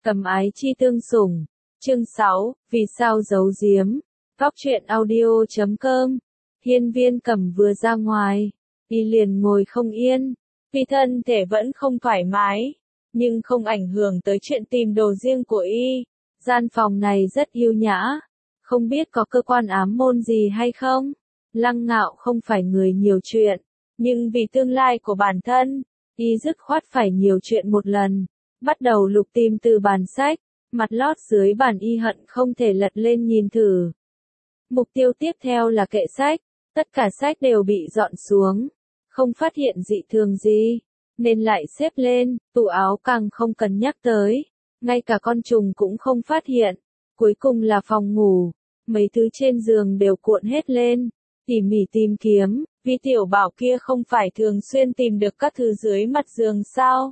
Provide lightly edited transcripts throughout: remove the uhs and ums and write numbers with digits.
Cầm ái chi tương sủng. Chương 6, vì sao giấu giếm. Góc truyện audio.com. Hiên Viên Cầm vừa ra ngoài, y liền ngồi không yên, vì thân thể vẫn không thoải mái, nhưng không ảnh hưởng tới chuyện tìm đồ riêng của y. Gian phòng này rất yêu nhã, không biết có cơ quan ám môn gì hay không. Lăng Ngạo không phải người nhiều chuyện, nhưng vì tương lai của bản thân, y dứt khoát phải nhiều chuyện một lần. Bắt đầu lục tìm từ bàn sách, mặt lót dưới bàn y hận không thể lật lên nhìn thử. Mục tiêu tiếp theo là kệ sách, tất cả sách đều bị dọn xuống, không phát hiện dị thường gì, nên lại xếp lên, tủ áo càng không cần nhắc tới, ngay cả con trùng cũng không phát hiện. Cuối cùng là phòng ngủ, mấy thứ trên giường đều cuộn hết lên, tỉ mỉ tìm kiếm, vì tiểu bảo kia không phải thường xuyên tìm được các thứ dưới mặt giường sao?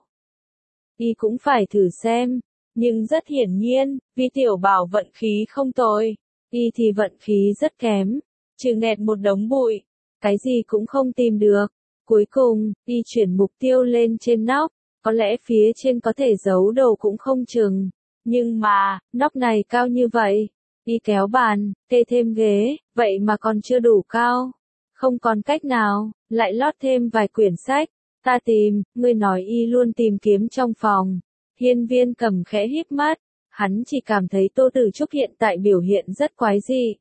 Y cũng phải thử xem, nhưng rất hiển nhiên, vì tiểu bảo vận khí không tồi, y thì vận khí rất kém, trừ nẹt một đống bụi, cái gì cũng không tìm được. Cuối cùng, y chuyển mục tiêu lên trên nóc, có lẽ phía trên có thể giấu đồ cũng không chừng, nhưng mà, nóc này cao như vậy, y kéo bàn, kê thêm ghế, vậy mà còn chưa đủ cao, không còn cách nào, lại lót thêm vài quyển sách. Ta tìm, ngươi nói y luôn tìm kiếm trong phòng. Hiên Viên Cầm khẽ híp mắt, hắn chỉ cảm thấy Tô Tử Trúc hiện tại biểu hiện rất quái dị.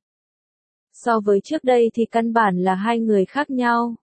So với trước đây thì căn bản là hai người khác nhau.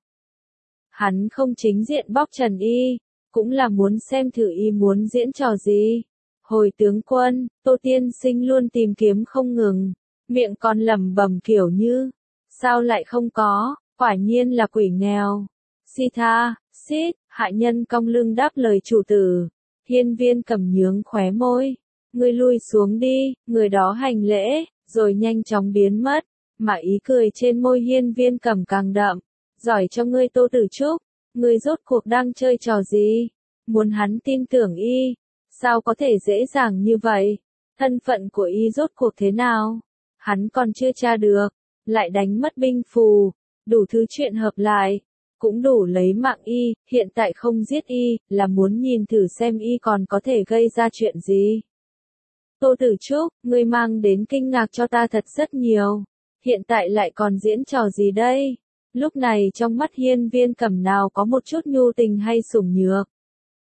Hắn không chính diện bóc trần y, cũng là muốn xem thử y muốn diễn trò gì. Hồi tướng quân, Tô tiên sinh luôn tìm kiếm không ngừng, miệng còn lẩm bẩm kiểu như, sao lại không có, quả nhiên là quỷ nghèo. Si tha, xít, hạ nhân cong lưng đáp lời chủ tử. Hiên Viên Cầm nhướng khóe môi. Ngươi lui xuống đi, người đó hành lễ, rồi nhanh chóng biến mất. Mà ý cười trên môi Hiên Viên Cầm càng đậm. Giỏi cho ngươi Tô Tử Trúc, ngươi rốt cuộc đang chơi trò gì? Muốn hắn tin tưởng y, sao có thể dễ dàng như vậy? Thân phận của y rốt cuộc thế nào? Hắn còn chưa tra được, lại đánh mất binh phù, đủ thứ chuyện hợp lại. Cũng đủ lấy mạng y, hiện tại không giết y, là muốn nhìn thử xem y còn có thể gây ra chuyện gì. Tô Tử Trúc, ngươi mang đến kinh ngạc cho ta thật rất nhiều, hiện tại lại còn diễn trò gì đây? Lúc này trong mắt Hiên Viên Cầm nào có một chút nhu tình hay sủng nhược.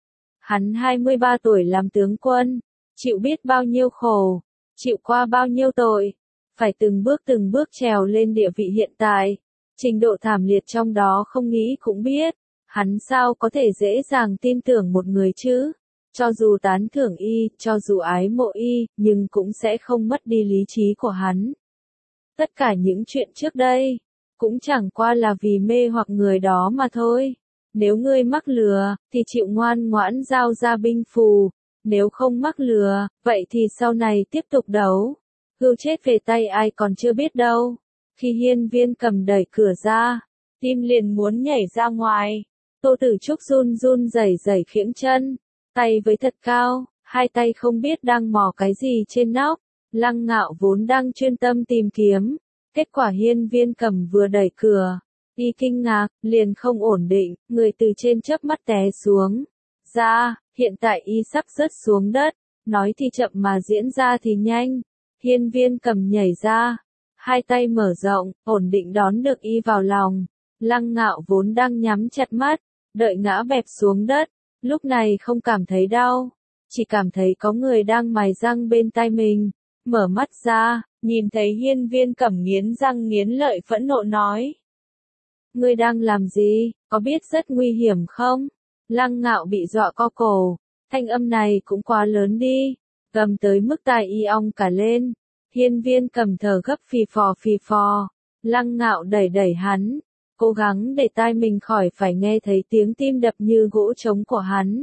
Hắn 23 tuổi làm tướng quân, chịu biết bao nhiêu khổ, chịu qua bao nhiêu tội, phải từng bước trèo lên địa vị hiện tại. Trình độ thảm liệt trong đó không nghĩ cũng biết, hắn sao có thể dễ dàng tin tưởng một người chứ? Cho dù tán thưởng y, cho dù ái mộ y, nhưng cũng sẽ không mất đi lý trí của hắn. Tất cả những chuyện trước đây, cũng chẳng qua là vì mê hoặc người đó mà thôi. Nếu ngươi mắc lừa, thì chịu ngoan ngoãn giao ra binh phù, nếu không mắc lừa, vậy thì sau này tiếp tục đấu. Hưu chết về tay ai còn chưa biết đâu. Khi Hiên Viên Cầm đẩy cửa ra, tim liền muốn nhảy ra ngoài. Tô Tử Trúc run run rẩy rẩy khiễng chân, tay với thật cao, hai tay không biết đang mò cái gì trên nóc. Lăng Ngạo vốn đang chuyên tâm tìm kiếm, kết quả Hiên Viên Cầm vừa đẩy cửa, y kinh ngạc, liền không ổn định, người từ trên chớp mắt té xuống. Ra, hiện tại y sắp rớt xuống đất, nói thì chậm mà diễn ra thì nhanh. Hiên Viên Cầm nhảy ra, hai tay mở rộng, ổn định đón được y vào lòng. Lăng Ngạo vốn đang nhắm chặt mắt, đợi ngã bẹp xuống đất, lúc này không cảm thấy đau, chỉ cảm thấy có người đang mài răng bên tai mình. Mở mắt ra, nhìn thấy Hiên Viên Cầm nghiến răng nghiến lợi phẫn nộ nói. Ngươi đang làm gì, có biết rất nguy hiểm không? Lăng Ngạo bị dọa co cổ, thanh âm này cũng quá lớn đi, gầm tới mức tai y ong cả lên. Hiên Viên Cầm thở gấp phì phò, Lăng Ngạo đẩy đẩy hắn, cố gắng để tai mình khỏi phải nghe thấy tiếng tim đập như gỗ trống của hắn.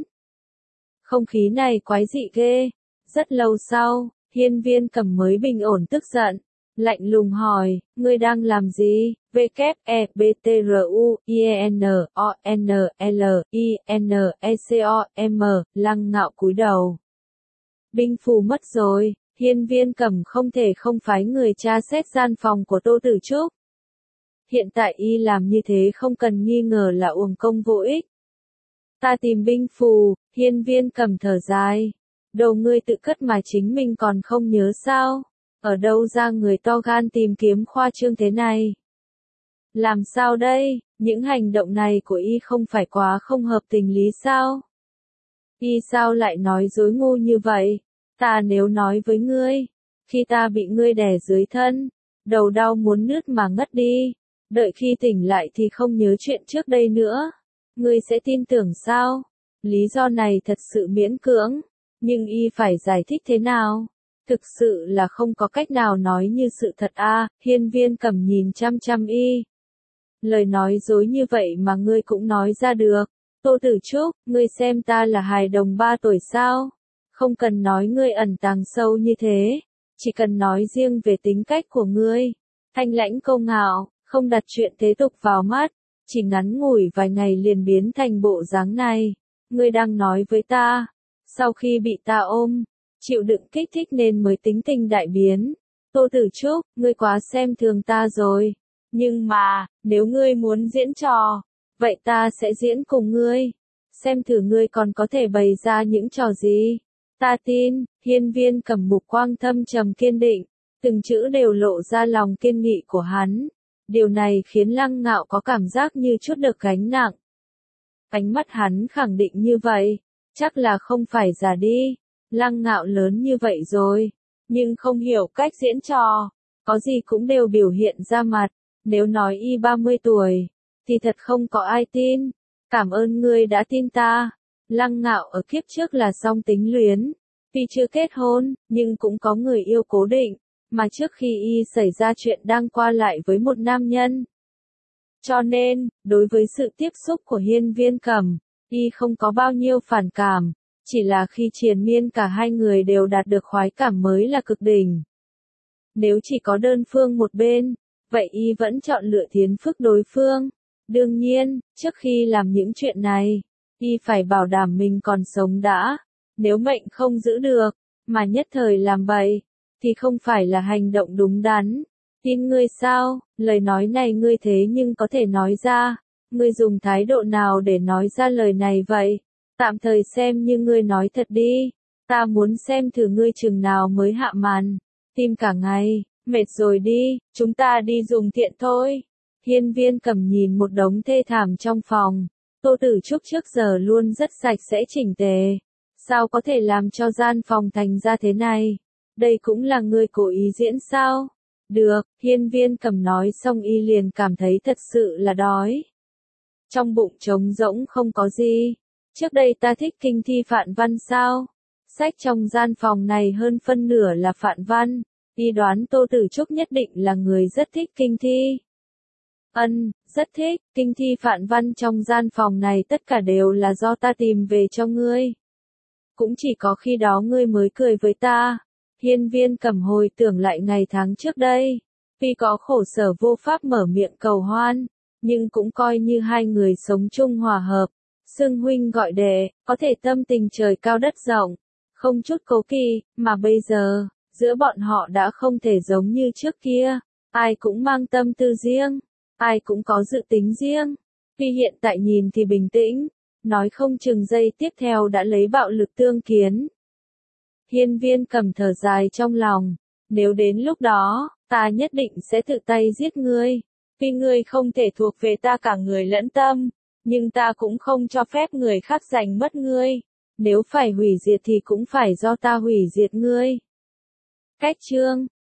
Không khí này quái dị ghê. Rất lâu sau, Hiên Viên Cầm mới bình ổn tức giận, lạnh lùng hỏi, ngươi đang làm gì? WEBTRUINONLINECOM, Lăng Ngạo cúi đầu. Binh phù mất rồi. Hiên Viên Cầm không thể không phái người tra xét gian phòng của Tô Tử Trúc. Hiện tại y làm như thế không cần nghi ngờ là uổng công vô ích. Ta tìm binh phù, Hiên Viên Cầm thở dài. Đầu ngươi tự cất mà chính mình còn không nhớ sao? Ở đâu ra người to gan tìm kiếm khoa trương thế này? Làm sao đây? Những hành động này của y không phải quá không hợp tình lý sao? Y sao lại nói dối ngu như vậy? Ta nếu nói với ngươi, khi ta bị ngươi đè dưới thân, đầu đau muốn nứt mà ngất đi, đợi khi tỉnh lại thì không nhớ chuyện trước đây nữa, ngươi sẽ tin tưởng sao? Lý do này thật sự miễn cưỡng, nhưng y phải giải thích thế nào? Thực sự là không có cách nào nói như sự thật a. Hiên Viên Cẩm nhìn chăm chăm y. Lời nói dối như vậy mà ngươi cũng nói ra được. Tô Tử Trúc, ngươi xem ta là hài đồng 3 tuổi sao? Không cần nói ngươi ẩn tàng sâu như thế, chỉ cần nói riêng về tính cách của ngươi. Thanh lãnh câu ngạo, không đặt chuyện thế tục vào mắt, chỉ ngắn ngủi vài ngày liền biến thành bộ dáng này. Ngươi đang nói với ta, sau khi bị ta ôm, chịu đựng kích thích nên mới tính tình đại biến. Tô Tử Trúc, ngươi quá xem thường ta rồi. Nhưng mà, nếu ngươi muốn diễn trò, vậy ta sẽ diễn cùng ngươi. Xem thử ngươi còn có thể bày ra những trò gì. Ta tin. Hiên Viên Cẩm mục quang thâm trầm kiên định, từng chữ đều lộ ra lòng kiên nghị của hắn. Điều này khiến Lăng Ngạo có cảm giác như chút được gánh nặng. Ánh mắt hắn khẳng định như vậy, chắc là không phải giả đi. Lăng Ngạo lớn như vậy rồi, nhưng không hiểu cách diễn trò, có gì cũng đều biểu hiện ra mặt. Nếu nói y 30 tuổi, thì thật không có ai tin. Cảm ơn ngươi đã tin ta. Lăng Ngạo ở kiếp trước là song tính luyến, tuy chưa kết hôn, nhưng cũng có người yêu cố định, mà trước khi y xảy ra chuyện đang qua lại với một nam nhân. Cho nên, đối với sự tiếp xúc của Hiên Viên Cẩm, y không có bao nhiêu phản cảm, chỉ là khi triền miên cả hai người đều đạt được khoái cảm mới là cực đỉnh. Nếu chỉ có đơn phương một bên, vậy y vẫn chọn lựa thiến phức đối phương. Đương nhiên, trước khi làm những chuyện này, y phải bảo đảm mình còn sống đã. Nếu mệnh không giữ được, mà nhất thời làm bậy, thì không phải là hành động đúng đắn. Tin ngươi sao? Lời nói này ngươi thế nhưng có thể nói ra. Ngươi dùng thái độ nào để nói ra lời này vậy? Tạm thời xem như ngươi nói thật đi. Ta muốn xem thử ngươi chừng nào mới hạ màn. Tim cả ngày, mệt rồi đi, chúng ta đi dùng thiện thôi. Hiên Viên Cẩm nhìn một đống thê thảm trong phòng. Tô Tử Trúc trước giờ luôn rất sạch sẽ chỉnh tề. Sao có thể làm cho gian phòng thành ra thế này? Đây cũng là ngươi cố ý diễn sao? Được, Hiên Viên Cẩm nói xong y liền cảm thấy thật sự là đói. Trong bụng trống rỗng không có gì. Trước đây ta thích kinh thi phạn văn sao? Sách trong gian phòng này hơn phân nửa là phạn văn. Y đoán Tô Tử Trúc nhất định là người rất thích kinh thi. Rất thích, kinh thi phạn văn trong gian phòng này tất cả đều là do ta tìm về cho ngươi. Cũng chỉ có khi đó ngươi mới cười với ta. Hiên Viên Cẩm hồi tưởng lại ngày tháng trước đây. Tuy có khổ sở vô pháp mở miệng cầu hoan, nhưng cũng coi như hai người sống chung hòa hợp. Xưng huynh gọi đệ, có thể tâm tình trời cao đất rộng, không chút cố kỵ, mà bây giờ, giữa bọn họ đã không thể giống như trước kia. Ai cũng mang tâm tư riêng, ai cũng có dự tính riêng. Tuy hiện tại nhìn thì bình tĩnh, nói không chừng giây tiếp theo đã lấy bạo lực tương kiến. Hiên Viên Cẩm thở dài trong lòng, nếu đến lúc đó, ta nhất định sẽ tự tay giết ngươi. Tuy ngươi không thể thuộc về ta cả người lẫn tâm, nhưng ta cũng không cho phép người khác giành mất ngươi. Nếu phải hủy diệt thì cũng phải do ta hủy diệt ngươi. Cách chương